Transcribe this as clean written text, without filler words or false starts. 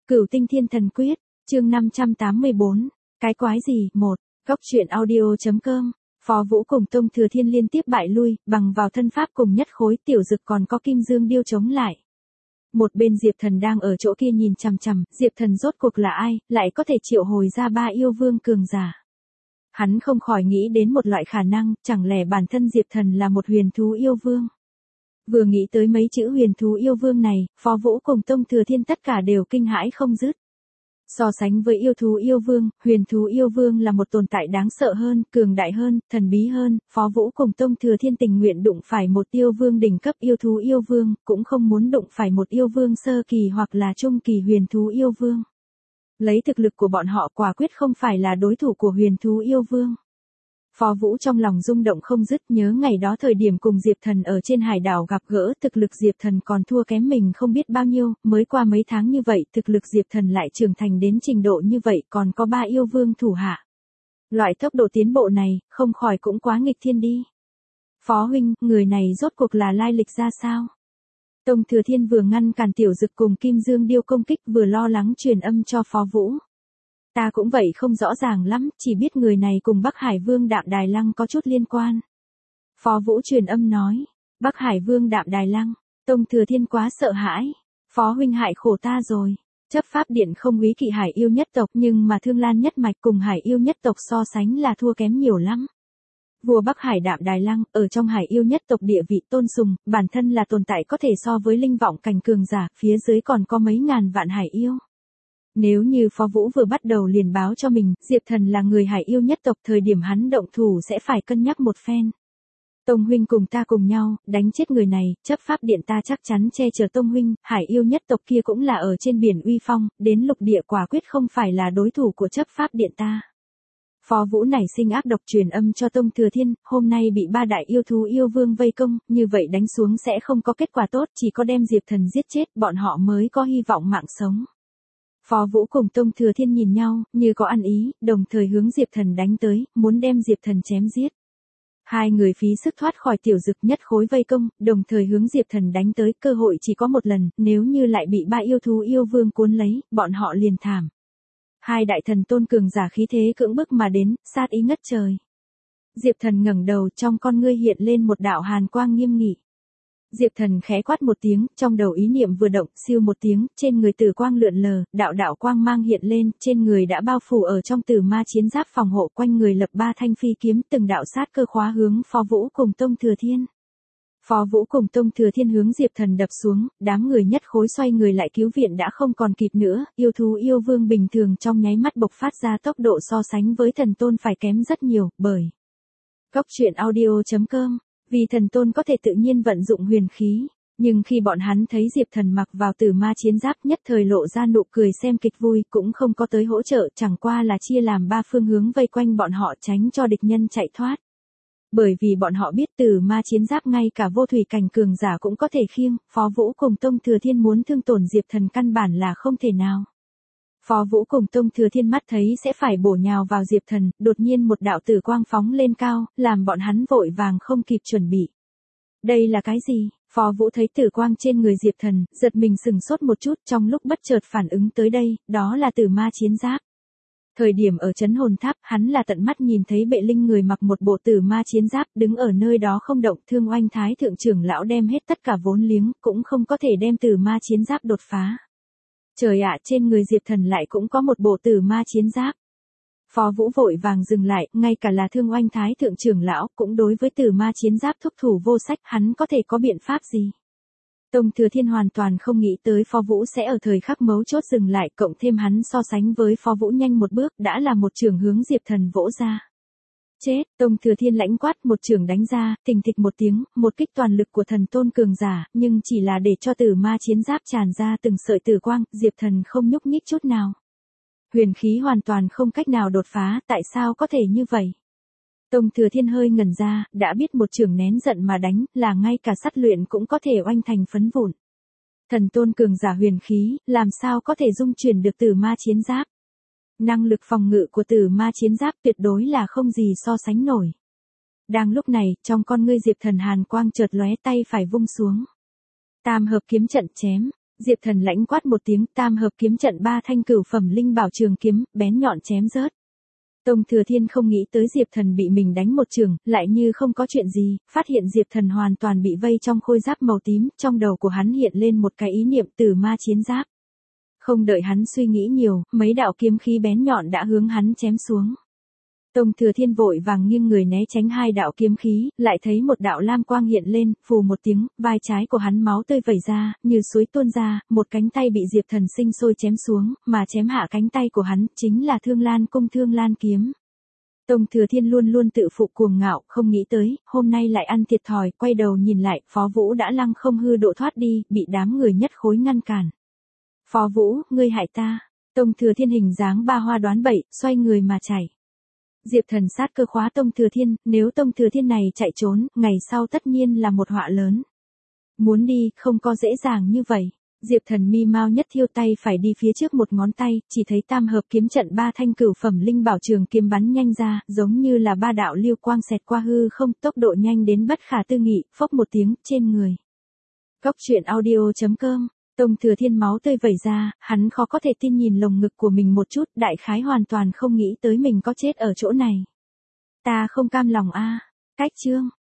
Cửu Tinh Thiên Thần Quyết, chương 584, cái quái gì, 1, góc truyện audio.com, Phó Vũ cùng Tông Thừa Thiên liên tiếp bại lui, bằng vào thân pháp cùng nhất khối Tiểu Dực còn có Kim Dương Điêu chống lại. Một bên Diệp Thần đang ở chỗ kia nhìn chằm chằm, Diệp Thần rốt cuộc là ai, lại có thể triệu hồi ra 3 yêu vương cường giả. Hắn không khỏi nghĩ đến một loại khả năng, chẳng lẽ bản thân Diệp Thần là một huyền thú yêu vương. Vừa nghĩ tới mấy chữ huyền thú yêu vương này, Phó Vũ cùng Tông Thừa Thiên tất cả đều kinh hãi không dứt. So sánh với yêu thú yêu vương, huyền thú yêu vương là một tồn tại đáng sợ hơn, cường đại hơn, thần bí hơn, Phó Vũ cùng Tông Thừa Thiên tình nguyện đụng phải một yêu vương đỉnh cấp yêu thú yêu vương, cũng không muốn đụng phải một yêu vương sơ kỳ hoặc là trung kỳ huyền thú yêu vương. Lấy thực lực của bọn họ quả quyết không phải là đối thủ của huyền thú yêu vương. Phó Vũ trong lòng rung động không dứt, nhớ ngày đó thời điểm cùng Diệp Thần ở trên hải đảo gặp gỡ, thực lực Diệp Thần còn thua kém mình không biết bao nhiêu, mới qua mấy tháng như vậy, thực lực Diệp Thần lại trưởng thành đến trình độ như vậy, còn có 3 yêu vương thủ hạ. Loại tốc độ tiến bộ này, không khỏi cũng quá nghịch thiên đi. Phó huynh, người này rốt cuộc là lai lịch ra sao? Tông Thừa Thiên vừa ngăn cản Tiểu Dực cùng Kim Dương Điêu công kích vừa lo lắng truyền âm cho Phó Vũ. Ta cũng vậy không rõ ràng lắm, chỉ biết người này cùng Bắc Hải Vương Đạm Đài Lăng có chút liên quan. Phó Vũ truyền âm nói, Bắc Hải Vương Đạm Đài Lăng, Tông Thừa Thiên quá sợ hãi, Phó huynh hại khổ ta rồi. Chấp pháp điện không úy kỵ Hải yêu nhất tộc nhưng mà Thương Lan nhất mạch cùng Hải yêu nhất tộc so sánh là thua kém nhiều lắm. Vua Bắc Hải Đạm Đài Lăng, ở trong Hải yêu nhất tộc địa vị tôn sùng, bản thân là tồn tại có thể so với linh vọng cảnh cường giả, phía dưới còn có mấy ngàn vạn Hải yêu. Nếu như Phó Vũ vừa bắt đầu liền báo cho mình, Diệp Thần là người Hải yêu nhất tộc, thời điểm hắn động thủ sẽ phải cân nhắc một phen. Tông huynh cùng ta cùng nhau, đánh chết người này, chấp pháp điện ta chắc chắn che chở Tông huynh, Hải yêu nhất tộc kia cũng là ở trên biển uy phong, đến lục địa quả quyết không phải là đối thủ của chấp pháp điện ta. Phó Vũ nảy sinh ác độc truyền âm cho Tông Thừa Thiên, hôm nay bị 3 đại yêu thú yêu vương vây công, như vậy đánh xuống sẽ không có kết quả tốt, chỉ có đem Diệp Thần giết chết, bọn họ mới có hy vọng mạng sống. Phó Vũ cùng Tông Thừa Thiên nhìn nhau, như có ăn ý, đồng thời hướng Diệp Thần đánh tới, muốn đem Diệp Thần chém giết. Hai người phí sức thoát khỏi Tiểu Dực nhất khối vây công, đồng thời hướng Diệp Thần đánh tới, cơ hội chỉ có một lần, nếu như lại bị 3 yêu thú yêu vương cuốn lấy, bọn họ liền thảm. Hai đại thần tôn cường giả khí thế cưỡng bức mà đến, sát ý ngất trời. Diệp Thần ngẩng đầu, trong con ngươi hiện lên một đạo hàn quang nghiêm nghị. Diệp Thần khẽ quát một tiếng, trong đầu ý niệm vừa động, siêu một tiếng, trên người tử quang lượn lờ, đạo đạo quang mang hiện lên, trên người đã bao phủ ở trong tử ma chiến giáp phòng hộ, quanh người lập 3 thanh phi kiếm, từng đạo sát cơ khóa hướng Phó Vũ cùng Tông Thừa Thiên. Phó Vũ cùng Tông Thừa Thiên hướng Diệp Thần đập xuống, đám người nhất khối xoay người lại cứu viện đã không còn kịp nữa, yêu thú yêu vương bình thường trong nháy mắt bộc phát ra tốc độ so sánh với thần tôn phải kém rất nhiều, bởi góc truyện audio.com. Vì thần tôn có thể tự nhiên vận dụng huyền khí, nhưng khi bọn hắn thấy Diệp Thần mặc vào tử ma chiến giáp nhất thời lộ ra nụ cười xem kịch vui, cũng không có tới hỗ trợ, chẳng qua là chia làm 3 phương hướng vây quanh bọn họ tránh cho địch nhân chạy thoát. Bởi vì bọn họ biết tử ma chiến giáp ngay cả vô thủy cảnh cường giả cũng có thể khiêng, Phó Vũ cùng Tông Thừa Thiên muốn thương tổn Diệp Thần căn bản là không thể nào. Phó Vũ cùng Tông Thừa Thiên mắt thấy sẽ phải bổ nhào vào Diệp Thần, đột nhiên một đạo tử quang phóng lên cao, làm bọn hắn vội vàng không kịp chuẩn bị. Đây là cái gì? Phó Vũ thấy tử quang trên người Diệp Thần, giật mình sừng sốt một chút, trong lúc bất chợt phản ứng tới đây, đó là tử ma chiến giáp. Thời điểm ở trấn hồn tháp, hắn là tận mắt nhìn thấy Bệ Linh người mặc một bộ tử ma chiến giáp, đứng ở nơi đó không động, Thương Oanh Thái thượng trưởng lão đem hết tất cả vốn liếng, cũng không có thể đem tử ma chiến giáp đột phá. Trời ạ, trên người Diệp Thần lại cũng có một bộ tử ma chiến giáp. Phó Vũ vội vàng dừng lại, ngay cả là Thương Oanh Thái thượng trưởng lão, cũng đối với tử ma chiến giáp thúc thủ vô sách, hắn có thể có biện pháp gì? Tông Thừa Thiên hoàn toàn không nghĩ tới Phó Vũ sẽ ở thời khắc mấu chốt dừng lại, cộng thêm hắn so sánh với Phó Vũ nhanh một bước, đã là một trường hướng Diệp Thần vỗ ra. Chết, Tông Thừa Thiên lãnh quát một trường đánh ra, thình thịch một tiếng, một kích toàn lực của thần tôn cường giả, nhưng chỉ là để cho tử ma chiến giáp tràn ra từng sợi tử quang, Diệp Thần không nhúc nhích chút nào. Huyền khí hoàn toàn không cách nào đột phá, tại sao có thể như vậy? Tông Thừa Thiên hơi ngẩn ra, đã biết một trường nén giận mà đánh, là ngay cả sắt luyện cũng có thể oanh thành phấn vụn. Thần tôn cường giả huyền khí, làm sao có thể dung chuyển được tử ma chiến giáp? Năng lực phòng ngự của tử ma chiến giáp tuyệt đối là không gì so sánh nổi. Đang lúc này, trong con ngươi Diệp Thần hàn quang chợt lóe, tay phải vung xuống. Tam hợp kiếm trận chém, Diệp Thần lãnh quát một tiếng, tam hợp kiếm trận 3 thanh cửu phẩm linh bảo trường kiếm, bén nhọn chém rớt. Tông Thừa Thiên không nghĩ tới Diệp Thần bị mình đánh một trường, lại như không có chuyện gì, phát hiện Diệp Thần hoàn toàn bị vây trong khôi giáp màu tím, trong đầu của hắn hiện lên một cái ý niệm tử ma chiến giáp. Không đợi hắn suy nghĩ nhiều, mấy đạo kiếm khí bén nhọn đã hướng hắn chém xuống. Tông Thừa Thiên vội vàng nghiêng người né tránh hai đạo kiếm khí, lại thấy một đạo lam quang hiện lên, phù một tiếng, vai trái của hắn máu tươi vẩy ra, như suối tuôn ra, một cánh tay bị Diệp Thần sinh sôi chém xuống, mà chém hạ cánh tay của hắn, chính là Thương Lan cung Thương Lan kiếm. Tông Thừa Thiên luôn luôn tự phụ cuồng ngạo, không nghĩ tới, hôm nay lại ăn thiệt thòi, quay đầu nhìn lại, Phó Vũ đã lăng không hư độ thoát đi, bị đám người nhất khối ngăn cản. Phó Vũ, ngươi hại ta. Tông Thừa Thiên hình dáng ba hoa đoán bậy, xoay người mà chạy. Diệp Thần sát cơ khóa Tông Thừa Thiên, nếu Tông Thừa Thiên này chạy trốn, ngày sau tất nhiên là một họa lớn. Muốn đi, không có dễ dàng như vậy. Diệp Thần mi mau nhất thiêu tay phải đi phía trước một ngón tay, chỉ thấy tam hợp kiếm trận 3 thanh cửu phẩm linh bảo trường kiếm bắn nhanh ra, giống như là 3 đạo lưu quang xẹt qua hư không, tốc độ nhanh đến bất khả tư nghị, phốc một tiếng, trên người. Góc truyện audio.com. Tông Thừa Thiên máu tươi vẩy ra, hắn khó có thể tin nhìn lồng ngực của mình một chút, đại khái hoàn toàn không nghĩ tới mình có chết ở chỗ này. Ta không cam lòng a. Cách chương.